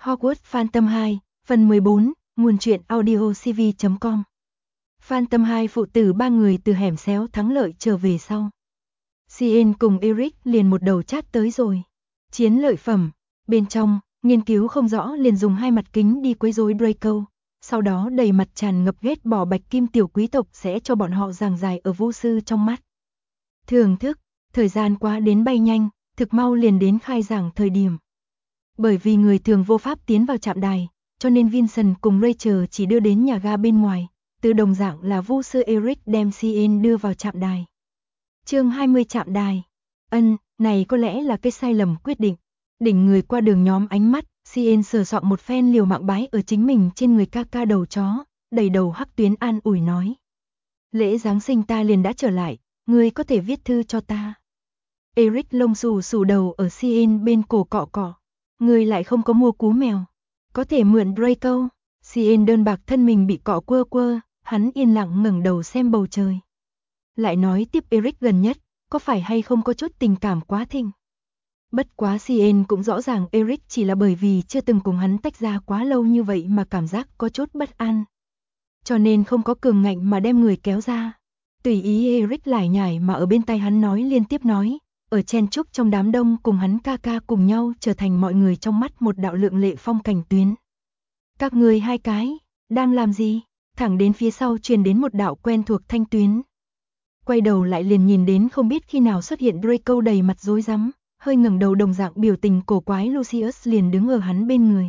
Hogwarts Phantom 2, phần 14, nguồn truyện audiocv.com. Phantom 2 phụ tử ba người từ hẻm xéo thắng lợi trở về sau. Cien cùng Eric liền một đầu chát tới rồi. Chiến lợi phẩm, bên trong, nghiên cứu không rõ liền dùng hai mặt kính đi quấy rối Draco, sau đó đầy mặt tràn ngập ghét bỏ bạch kim tiểu quý tộc sẽ cho bọn họ giảng giải ở vu sư trong mắt. Thưởng thức, thời gian qua đến bay nhanh, thực mau liền đến khai giảng thời điểm. Bởi vì người thường vô pháp tiến vào trạm đài, cho nên Vincent cùng Rachel chỉ đưa đến nhà ga bên ngoài, từ đồng dạng là vu sư Eric đem Cien đưa vào trạm đài. Chương 20 trạm đài. Này có lẽ là cái sai lầm quyết định. Đỉnh người qua đường nhóm ánh mắt, Cien sờ soạn một phen liều mạng bái ở chính mình trên người ca đầu chó, đầy đầu hắc tuyến an ủi nói. Lễ Giáng sinh ta liền đã trở lại, ngươi có thể viết thư cho ta. Eric lông xù xù đầu ở Cien bên cổ cọ cọ. Ngươi lại không có mua cú mèo. Có thể mượn Draco. Cien đơn bạc thân mình bị cọ quơ quơ, hắn yên lặng ngẩng đầu xem bầu trời. Lại nói tiếp Eric gần nhất, có phải hay không có chút tình cảm quá thịnh. Bất quá Cien cũng rõ ràng Eric chỉ là bởi vì chưa từng cùng hắn tách ra quá lâu như vậy mà cảm giác có chút bất an. Cho nên không có cường ngạnh mà đem người kéo ra. Tùy ý Eric lải nhải mà ở bên tai hắn nói liên tiếp nói, ở chen chúc trong đám đông cùng hắn ca cùng nhau trở thành mọi người trong mắt một đạo lượng lệ phong cảnh tuyến. Các người hai cái, đang làm gì? Thẳng đến phía sau truyền đến một đạo quen thuộc thanh tuyến. Quay đầu lại liền nhìn đến không biết khi nào xuất hiện Draco đầy mặt rối rắm, hơi ngẩng đầu đồng dạng biểu tình cổ quái Lucius liền đứng ở hắn bên người.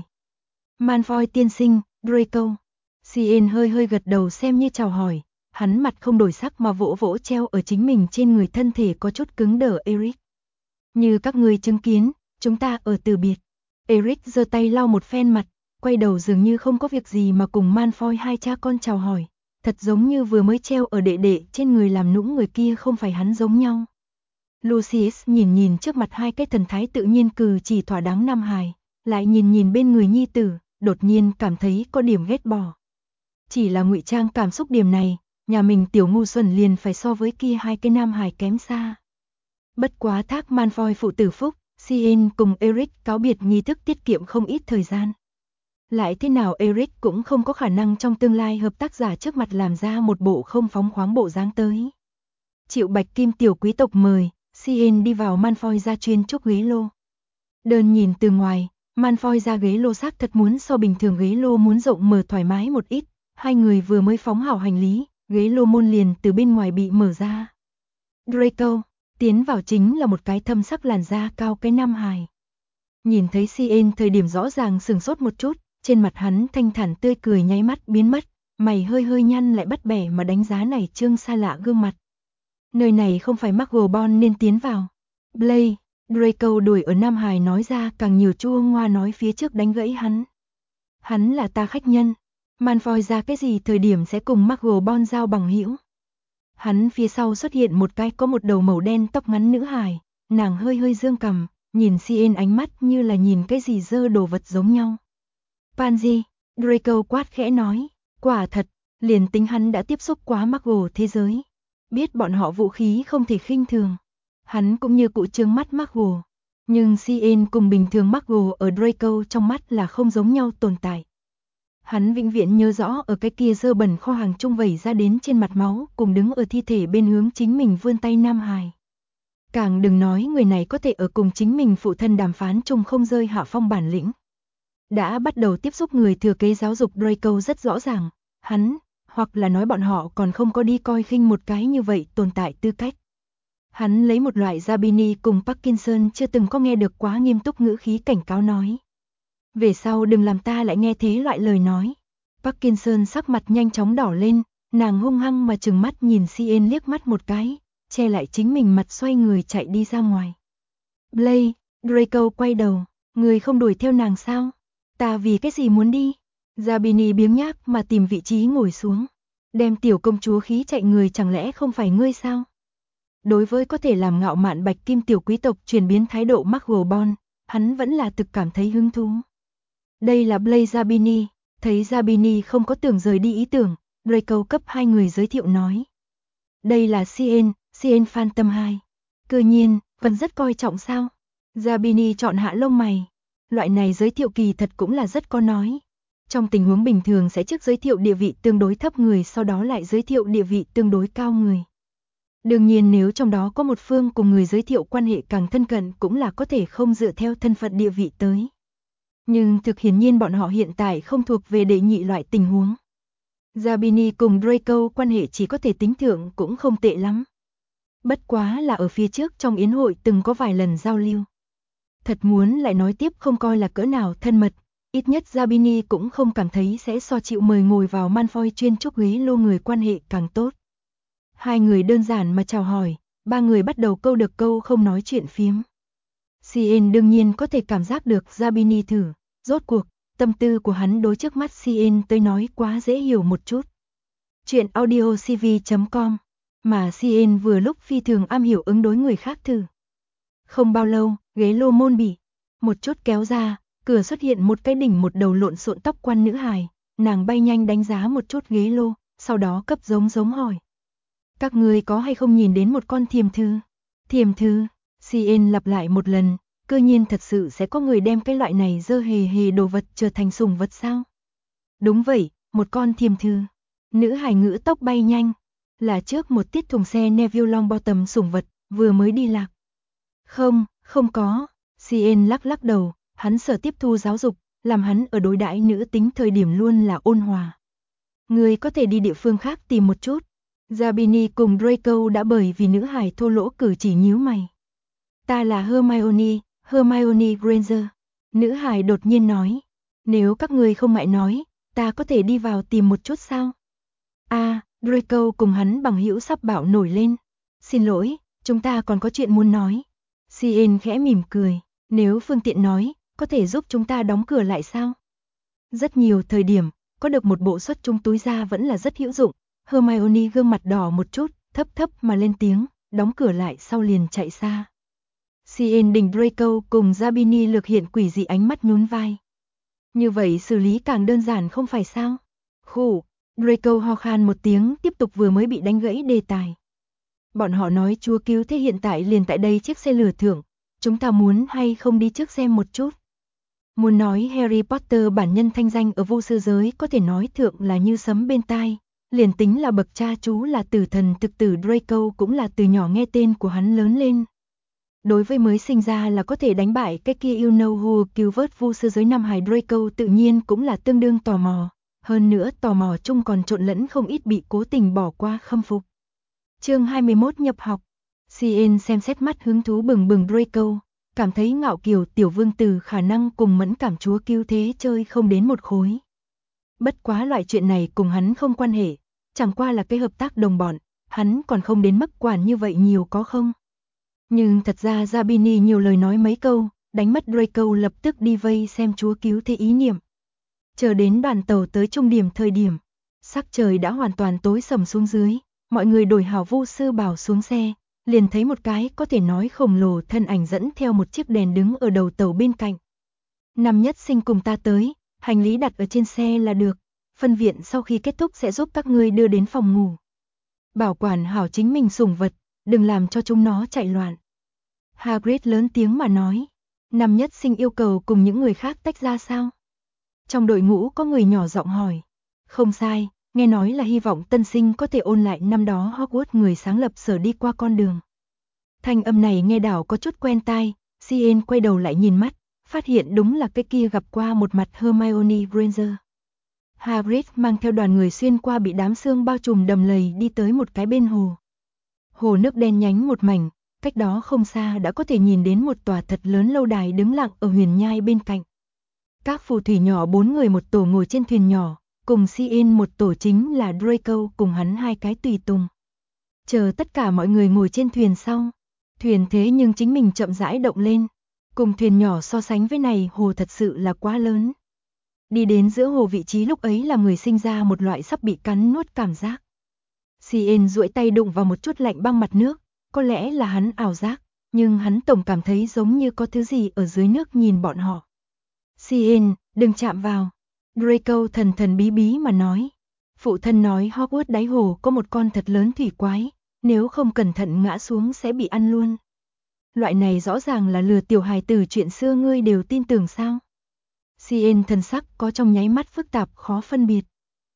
Malfoy tiên sinh, Draco. Cien hơi gật đầu xem như chào hỏi, hắn mặt không đổi sắc mà vỗ vỗ treo ở chính mình trên người thân thể có chút cứng đờ Eric. Như các người chứng kiến, chúng ta ở từ biệt. Eric giơ tay lau một phen mặt, quay đầu dường như không có việc gì mà cùng Malfoy hai cha con chào hỏi, thật giống như vừa mới treo ở đệ trên người làm nũng người kia không phải hắn giống nhau. Lucius nhìn trước mặt hai cái thần thái tự nhiên cử chỉ thỏa đáng nam hài, lại nhìn bên người nhi tử, đột nhiên cảm thấy có điểm ghét bỏ. Chỉ là ngụy trang cảm xúc điểm này, nhà mình tiểu ngu xuẩn liền phải so với kia hai cái nam hài kém xa. Bất quá thác Malfoy phụ tử phúc, Cien cùng Eric cáo biệt nghi thức tiết kiệm không ít thời gian. Lại thế nào Eric cũng không có khả năng trong tương lai hợp tác giả trước mặt làm ra một bộ không phóng khoáng bộ dáng tới. Chịu bạch kim tiểu quý tộc mời, Cien đi vào Malfoy gia chuyên trúc ghế lô. Đơn nhìn từ ngoài, Malfoy ra ghế lô xác thật muốn so bình thường ghế lô muốn rộng mở thoải mái một ít. Hai người vừa mới phóng hảo hành lý, ghế lô môn liền từ bên ngoài bị mở ra. Draco, tiến vào chính là một cái thâm sắc làn da cao cái nam hài. Nhìn thấy Cien thời điểm rõ ràng sừng sốt một chút, trên mặt hắn thanh thản tươi cười nháy mắt biến mất, mày hơi nhăn lại bắt bẻ mà đánh giá này trương xa lạ gương mặt. Nơi này không phải McGonagall nên tiến vào. Blaise, Draco đuổi ở nam hài nói ra càng nhiều chua ngoa nói phía trước đánh gãy hắn. Hắn là ta khách nhân. Malfoy ra cái gì thời điểm sẽ cùng McGonagall giao bằng hữu. Hắn phía sau xuất hiện một cái có một đầu màu đen tóc ngắn nữ hài, nàng hơi dương cằm, nhìn Cien ánh mắt như là nhìn cái gì dơ đồ vật giống nhau. Pansy, Draco quát khẽ nói, quả thật, liền tính hắn đã tiếp xúc quá McGonagall thế giới, biết bọn họ vũ khí không thể khinh thường. Hắn cũng như cụ trương mắt McGonagall, nhưng Cien cùng bình thường McGonagall ở Draco trong mắt là không giống nhau tồn tại. Hắn vĩnh viễn nhớ rõ ở cái kia dơ bẩn kho hàng trung vẩy ra đến trên mặt máu cùng đứng ở thi thể bên hướng chính mình vươn tay nam hài. Càng đừng nói người này có thể ở cùng chính mình phụ thân đàm phán chung không rơi hạ phong bản lĩnh. Đã bắt đầu tiếp xúc người thừa kế giáo dục Draco rất rõ ràng, hắn, hoặc là nói bọn họ còn không có đi coi khinh một cái như vậy tồn tại tư cách. Hắn lấy một loại Zabini cùng Parkinson chưa từng có nghe được quá nghiêm túc ngữ khí cảnh cáo nói. Về sau đừng làm ta lại nghe thế loại lời nói. Parkinson sắc mặt nhanh chóng đỏ lên, nàng hung hăng mà trừng mắt nhìn Cien liếc mắt một cái, che lại chính mình mặt xoay người chạy đi ra ngoài. Blaise, Draco quay đầu, người không đuổi theo nàng sao? Ta vì cái gì muốn đi? Zabini biếng nhác mà tìm vị trí ngồi xuống. Đem tiểu công chúa khí chạy người chẳng lẽ không phải ngươi sao? Đối với có thể làm ngạo mạn bạch kim tiểu quý tộc chuyển biến thái độ McGonagall, hắn vẫn là thực cảm thấy hứng thú. Đây là Blaise Zabini, thấy Zabini không có tưởng rời đi ý tưởng, Draco cấp hai người giới thiệu nói. Đây là Cien Phantom 2. Cơ nhiên, vẫn rất coi trọng sao? Zabini chọn hạ lông mày. Loại này giới thiệu kỳ thật cũng là rất có nói. Trong tình huống bình thường sẽ trước giới thiệu địa vị tương đối thấp người, sau đó lại giới thiệu địa vị tương đối cao người. Đương nhiên nếu trong đó có một phương cùng người giới thiệu quan hệ càng thân cận cũng là có thể không dựa theo thân phận địa vị tới. Nhưng thực hiển nhiên bọn họ hiện tại không thuộc về đệ nhị loại tình huống. Zabini cùng Draco quan hệ chỉ có thể tính thượng cũng không tệ lắm. Bất quá là ở phía trước trong yến hội từng có vài lần giao lưu. Thật muốn lại nói tiếp không coi là cỡ nào thân mật, ít nhất Zabini cũng không cảm thấy sẽ so chịu mời ngồi vào Malfoy chuyên chúc ghế lô người quan hệ càng tốt. Hai người đơn giản mà chào hỏi, ba người bắt đầu câu được câu không nói chuyện phiếm. Cien đương nhiên có thể cảm giác được Zabini thử, rốt cuộc, tâm tư của hắn đối trước mắt Cien tới nói quá dễ hiểu một chút. Chuyện audiocv.com, mà Cien vừa lúc phi thường am hiểu ứng đối người khác thử. Không bao lâu, ghế lô môn bị một chút kéo ra, cửa xuất hiện một cái đỉnh một đầu lộn xộn tóc quan nữ hài, nàng bay nhanh đánh giá một chút ghế lô, sau đó cấp giống hỏi. Các người có hay không nhìn đến một con thiềm thư? Thiềm thư, Cien lặp lại một lần, cơ nhiên thật sự sẽ có người đem cái loại này dơ hề đồ vật trở thành sủng vật sao? Đúng vậy, một con thiềm thư. Nữ hài ngữ tóc bay nhanh, là trước một tiết thùng xe Neville Longbottom sủng vật, vừa mới đi lạc. Không có, Cien lắc đầu, hắn sở tiếp thu giáo dục, làm hắn ở đối đãi nữ tính thời điểm luôn là ôn hòa. Người có thể đi địa phương khác tìm một chút. Zabini cùng Draco đã bởi vì nữ hài thô lỗ cử chỉ nhíu mày. Ta là Hermione Granger. Nữ hài đột nhiên nói. Nếu các người không ngại nói, ta có thể đi vào tìm một chút sao? Draco cùng hắn bằng hữu sắp bạo nổi lên. Xin lỗi, chúng ta còn có chuyện muốn nói. Cien khẽ mỉm cười. Nếu phương tiện nói, có thể giúp chúng ta đóng cửa lại sao? Rất nhiều thời điểm, có được một bộ xuất chung túi ra vẫn là rất hữu dụng. Hermione gương mặt đỏ một chút, thấp mà lên tiếng, đóng cửa lại sau liền chạy xa. Cien đình Draco cùng Zabini lược hiện quỷ dị ánh mắt nhún vai. Như vậy xử lý càng đơn giản không phải sao? Khụ, Draco ho khan một tiếng tiếp tục vừa mới bị đánh gãy đề tài. Bọn họ nói chúa cứu thế hiện tại liền tại đây chiếc xe lửa thưởng, chúng ta muốn hay không đi trước xem một chút. Muốn nói Harry Potter bản nhân thanh danh ở vô sư giới có thể nói thượng là như sấm bên tai. Liền tính là bậc cha chú là tử thần thực tử Draco cũng là từ nhỏ nghe tên của hắn lớn lên. Đối với mới sinh ra là có thể đánh bại cái kia you know who cứu vớt vô sư giới Nam Hải Draco tự nhiên cũng là tương đương tò mò. Hơn nữa tò mò chung còn trộn lẫn không ít bị cố tình bỏ qua khâm phục. Chương 21 nhập học. Cien xem xét mắt hứng thú bừng Draco, cảm thấy ngạo kiều tiểu vương tử khả năng cùng mẫn cảm chúa cứu thế chơi không đến một khối. Bất quá loại chuyện này cùng hắn không quan hệ, chẳng qua là cái hợp tác đồng bọn, hắn còn không đến mức quản như vậy nhiều có không. Nhưng thật ra Zabini nhiều lời nói mấy câu, đánh mất Draco lập tức đi vây xem chúa cứu thế ý niệm. Chờ đến đoàn tàu tới trung điểm thời điểm, sắc trời đã hoàn toàn tối sầm xuống dưới, mọi người đổi hào vu sư bảo xuống xe, liền thấy một cái có thể nói khổng lồ thân ảnh dẫn theo một chiếc đèn đứng ở đầu tàu bên cạnh. Năm nhất sinh cùng ta tới, hành lý đặt ở trên xe là được, phân viện sau khi kết thúc sẽ giúp các ngươi đưa đến phòng ngủ. Bảo quản hảo chính mình sủng vật, đừng làm cho chúng nó chạy loạn. Hagrid lớn tiếng mà nói, năm nhất sinh yêu cầu cùng những người khác tách ra sao? Trong đội ngũ có người nhỏ giọng hỏi. Không sai, nghe nói là hy vọng tân sinh có thể ôn lại năm đó Hogwarts người sáng lập sở đi qua con đường. Thanh âm này nghe đảo có chút quen tai, Cien quay đầu lại nhìn mắt, phát hiện đúng là cái kia gặp qua một mặt Hermione Granger. Hagrid mang theo đoàn người xuyên qua bị đám sương bao trùm đầm lầy đi tới một cái bên hồ. Hồ nước đen nhánh một mảnh, cách đó không xa đã có thể nhìn đến một tòa thật lớn lâu đài đứng lặng ở huyền nhai bên cạnh. Các phù thủy nhỏ 4 người một tổ ngồi trên thuyền nhỏ, cùng Cien một tổ chính là Draco cùng hắn hai cái tùy tùng. Chờ tất cả mọi người ngồi trên thuyền sau, thuyền thế nhưng chính mình chậm rãi động lên, cùng thuyền nhỏ so sánh với này hồ thật sự là quá lớn. Đi đến giữa hồ vị trí lúc ấy là người sinh ra một loại sắp bị cắn nuốt cảm giác. Cien duỗi tay đụng vào một chút lạnh băng mặt nước, có lẽ là hắn ảo giác, nhưng hắn tổng cảm thấy giống như có thứ gì ở dưới nước nhìn bọn họ. Cien, đừng chạm vào. Draco thần bí mà nói. Phụ thân nói Hogwarts đáy hồ có một con thật lớn thủy quái, nếu không cẩn thận ngã xuống sẽ bị ăn luôn. loại này rõ ràng là lừa tiểu hài tử chuyện xưa ngươi đều tin tưởng sao? Cien thần sắc có trong nháy mắt phức tạp khó phân biệt.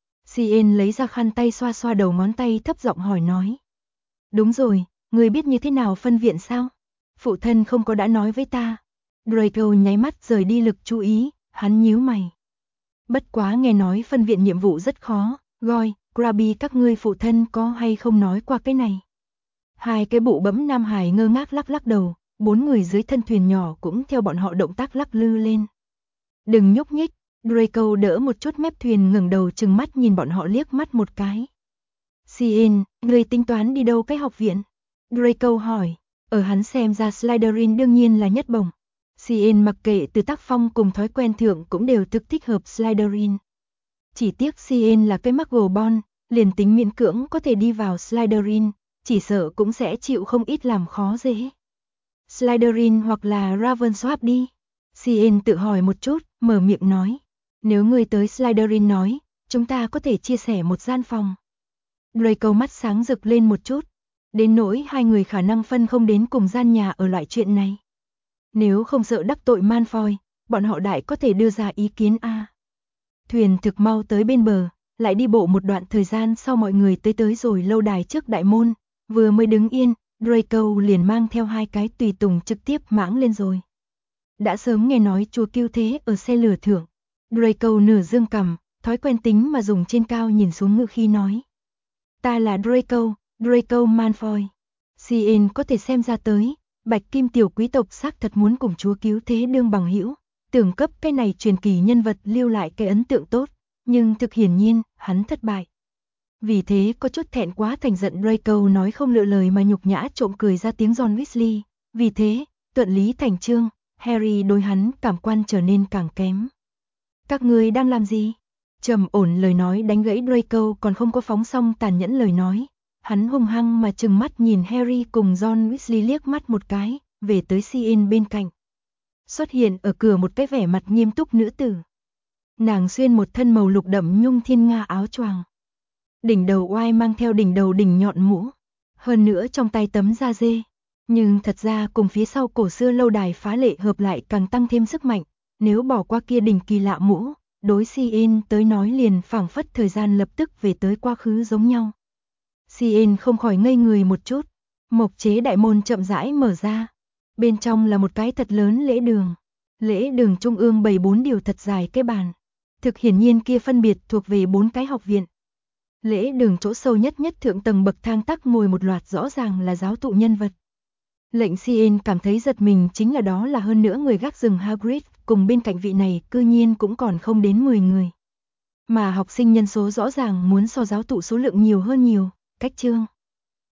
Cien lấy ra khăn tay xoa xoa đầu ngón tay thấp giọng hỏi nói. Đúng rồi, ngươi biết như thế nào phân viện sao? Phụ thân không có đã nói với ta. Draco nháy mắt rời đi lực chú ý, hắn nhíu mày. Bất quá nghe nói phân viện nhiệm vụ rất khó, Goy, Krabby các ngươi phụ thân có hay không nói qua cái này? Hai cái bụ bẫm nam hải ngơ ngác lắc lắc đầu, 4 người dưới thân thuyền nhỏ cũng theo bọn họ động tác lắc lư lên. Đừng nhúc nhích, Draco đỡ một chút mép thuyền ngẩng đầu trừng mắt nhìn bọn họ liếc mắt một cái. Cien, ngươi tính toán đi đâu cái học viện? Draco hỏi, ở hắn xem ra Slytherin đương nhiên là nhất bổng. Cien mặc kệ từ tác phong cùng thói quen thượng cũng đều thực thích hợp Slytherin. Chỉ tiếc Cien là cái Muggle liền tính miễn cưỡng có thể đi vào Slytherin, chỉ sợ cũng sẽ chịu không ít làm khó dễ. Slytherin hoặc là Ravenclaw đi. Cien tự hỏi một chút, mở miệng nói. Nếu người tới Slytherin nói, chúng ta có thể chia sẻ một gian phòng. Draco mắt sáng rực lên một chút. Đến nỗi hai người khả năng phân không đến cùng gian nhà ở loại chuyện này. Nếu không sợ đắc tội Malfoy, bọn họ đại có thể đưa ra ý kiến a. Thuyền thực mau tới bên bờ, lại đi bộ một đoạn thời gian sau mọi người tới rồi lâu đài trước đại môn, vừa mới đứng yên, Draco liền mang theo hai cái tùy tùng trực tiếp mãng lên rồi. Đã sớm nghe nói chùa Cứu Thế ở xe lửa thượng, Draco nửa dương cằm, thói quen tính mà dùng trên cao nhìn xuống ngự khi nói. Ta là Draco Malfoy. Cien có thể xem ra tới, Bạch Kim tiểu quý tộc xác thật muốn cùng chúa Cứu Thế đương bằng hữu, tưởng cấp cái này truyền kỳ nhân vật lưu lại cái ấn tượng tốt, nhưng thực hiển nhiên, hắn thất bại. Vì thế có chút thẹn quá thành giận Draco nói không lựa lời mà nhục nhã trộm cười ra tiếng Ron Weasley, vì thế, thuận lý thành chương, Harry đối hắn cảm quan trở nên càng kém. Các ngươi đang làm gì? Trầm ổn lời nói đánh gãy Draco còn không có phóng xong tàn nhẫn lời nói. Hắn hung hăng mà trừng mắt nhìn Harry cùng Ron Weasley liếc mắt một cái, về tới Cien bên cạnh. Xuất hiện ở cửa một cái vẻ mặt nghiêm túc nữ tử. Nàng xuyên một thân màu lục đậm nhung thiên nga áo choàng. Đỉnh đầu oai mang theo đỉnh đầu đỉnh nhọn mũ. Hơn nữa trong tay tấm da dê. Nhưng thật ra cùng phía sau cổ xưa lâu đài phá lệ hợp lại càng tăng thêm sức mạnh. Nếu bỏ qua kia đỉnh kỳ lạ mũ, đối Cien tới nói liền phảng phất thời gian lập tức về tới quá khứ giống nhau. Cien không khỏi ngây người một chút. Mộc chế đại môn chậm rãi mở ra. Bên trong là một cái thật lớn lễ đường. Lễ đường trung ương bày 4 điều thật dài cái bàn. Thực hiển nhiên kia phân biệt thuộc về 4 cái học viện. Lễ đường chỗ sâu nhất thượng tầng bậc thang tắc ngồi một loạt rõ ràng là giáo thụ nhân vật. Lệnh Cien cảm thấy giật mình chính là đó là hơn nữa người gác rừng Hagrid, cùng bên cạnh vị này cư nhiên cũng còn không đến 10 người. Mà học sinh nhân số rõ ràng muốn so giáo thụ số lượng nhiều hơn nhiều, cách chương.